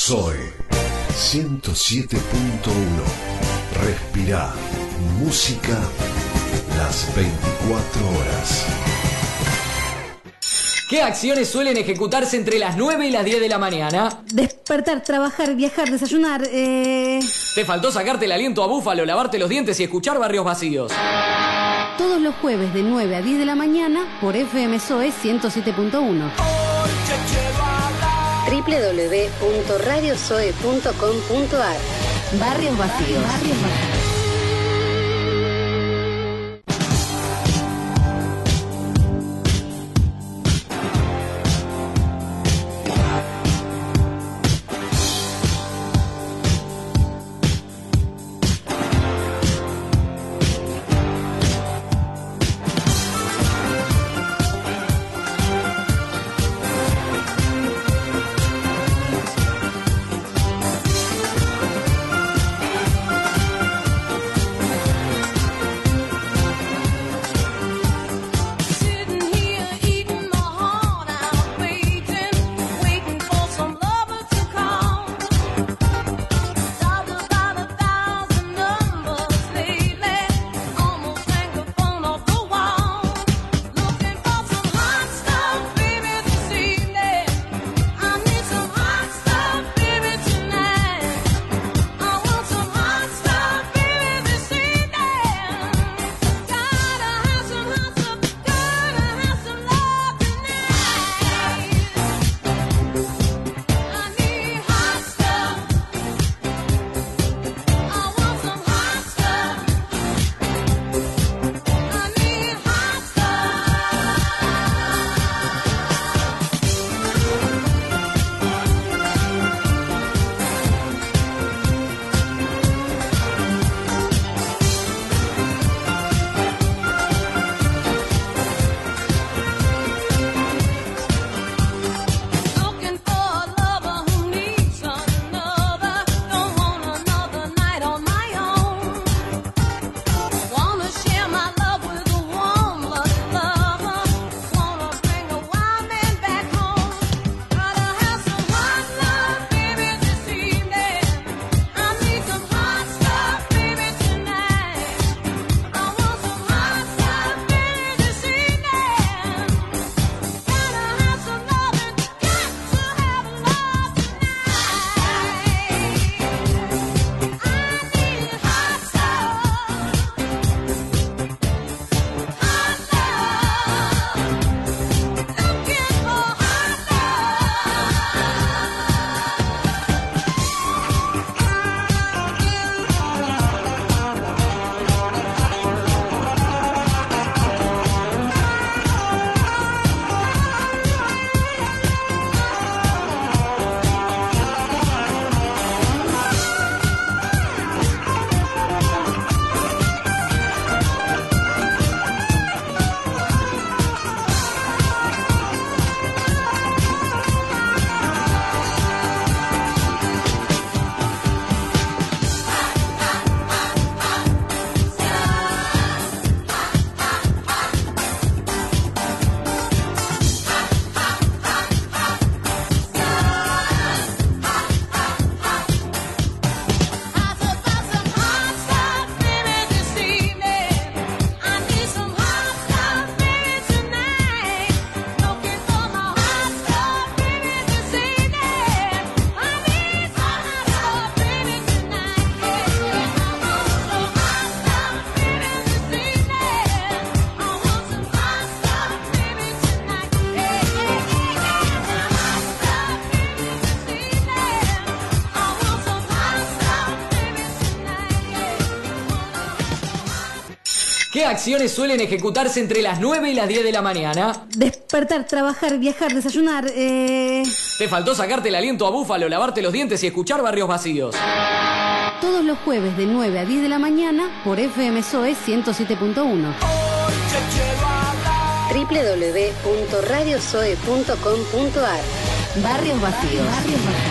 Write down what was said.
Zoe 107.1. Respirá música las 24 horas. ¿Qué acciones suelen ejecutarse entre las 9 y las 10 de la mañana? Despertar, trabajar, viajar, desayunar, Te faltó sacarte el aliento a búfalo, lavarte los dientes y escuchar Barrios Vacíos. Todos los jueves de 9 a 10 de la mañana por FM Zoe 107.1. www.radiozoe.com.ar. Barrios Vacíos. ¿Qué acciones suelen ejecutarse entre las 9 y las 10 de la mañana? Despertar, trabajar, viajar, desayunar, Te faltó sacarte el aliento a búfalo, lavarte los dientes y escuchar Barrios Vacíos. Todos los jueves de 9 a 10 de la mañana por FM Zoe 107.1. www.radiozoe.com.ar. Barrios Vacíos.